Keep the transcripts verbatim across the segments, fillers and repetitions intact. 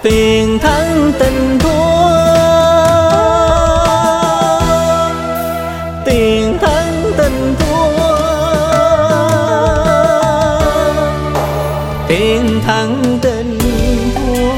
Tiền thắng tình thua, tiền thắng tình thua, tiền thắng tình thua.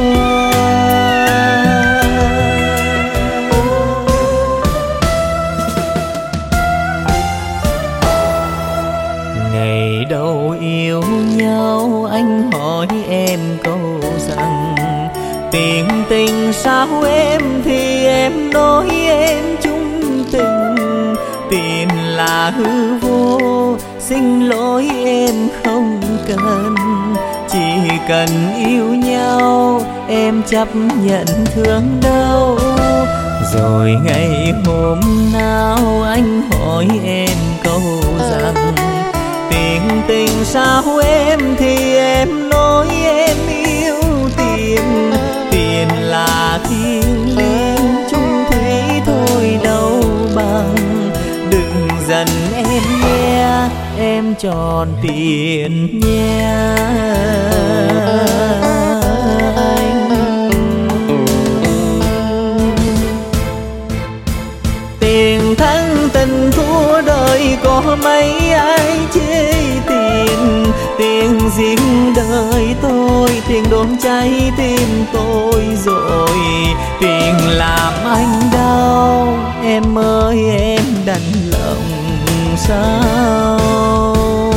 Ngày đầu yêu nhau anh hỏi em câu rằng tiền tình sao em, thì em nói em chung tình. Tiền là hư vô, xin lỗi em không cần. Chỉ cần yêu nhau em chấp nhận thương đau. Rồi ngày hôm nào anh hỏi em câu rằng tiền tình sao em, thì em nói em yêu tiền. Tiền là thiên liêng chung thủy thôi đâu bằng. Đừng giận em nhé, em tròn tiền nha anh. Tiền thắng tình thua, đời có mấy ai chê tiền. Tiền riêng đời tôi, tiền đốn cháy tim tôi rồi. Tiền làm anh đau, em ơi em đành lòng sao.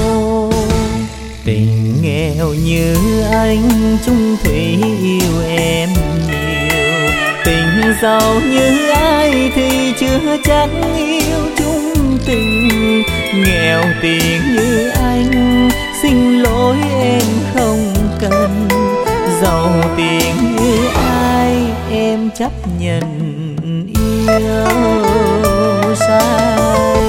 Tình nghèo như anh chung thủy yêu em nhiều. Tình giàu như ai thì chưa chắc yêu chung tình. Nghèo tiền như anh xin lỗi em không cần. Giàu tiền như ai em chấp nhận yêu sai.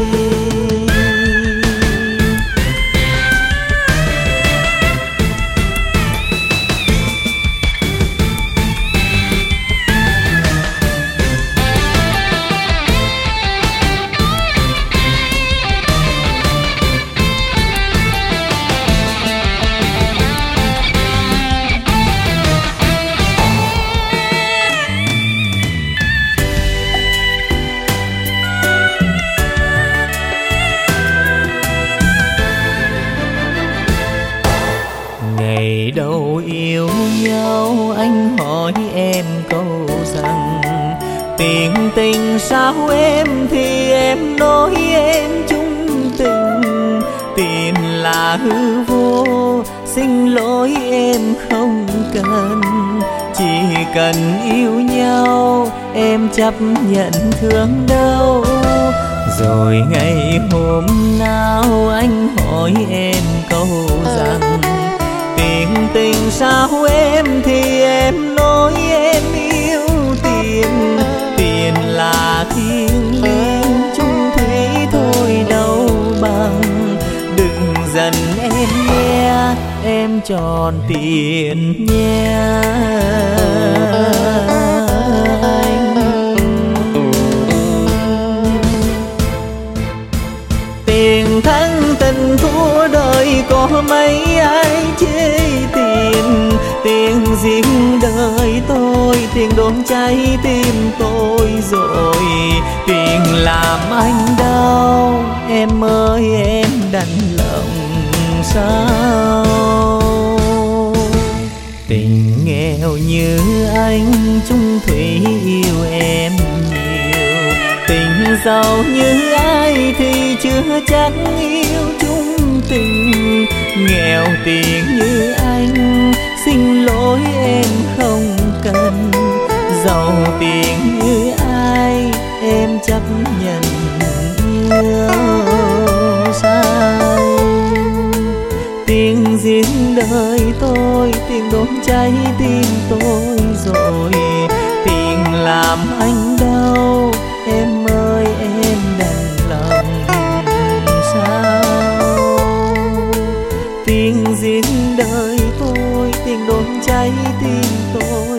Ngày đầu yêu nhau anh hỏi em câu rằng tiền tình sao em, thì em nói em chung tình. Tiền là hư vô, xin lỗi em không cần. Chỉ cần yêu nhau em chấp nhận thương đau. Rồi ngày hôm nào anh hỏi em câu rằng tiền tình sao em, thì em nói em yêu tiền. Tiền là thiên liêng chung thủy thôi đâu bằng. Đừng giận em nhé, em tròn tiền nha anh. Tiền thắng tình thua, đời có mấy ai chê tiền. Tiền riêng đời tôi, tiền đốn cháy tim tôi rồi. Tiền làm anh đau, em ơi em đành lòng sao. Tình nghèo như anh chung thủy yêu em nhiều. Tình giàu như ai thì chưa chắc yêu chung tình. Nghèo tiền như anh xin lỗi em không cần. Giàu tiền như ai em chấp nhận yêu sai. Tiền riêng đời tôi, tiền đốn cháy tim tôi rồi. Tiền làm anh đau, em ơi em đành lòng sao. Tiền riêng đời tôi, tiền đốn cháy tim tôi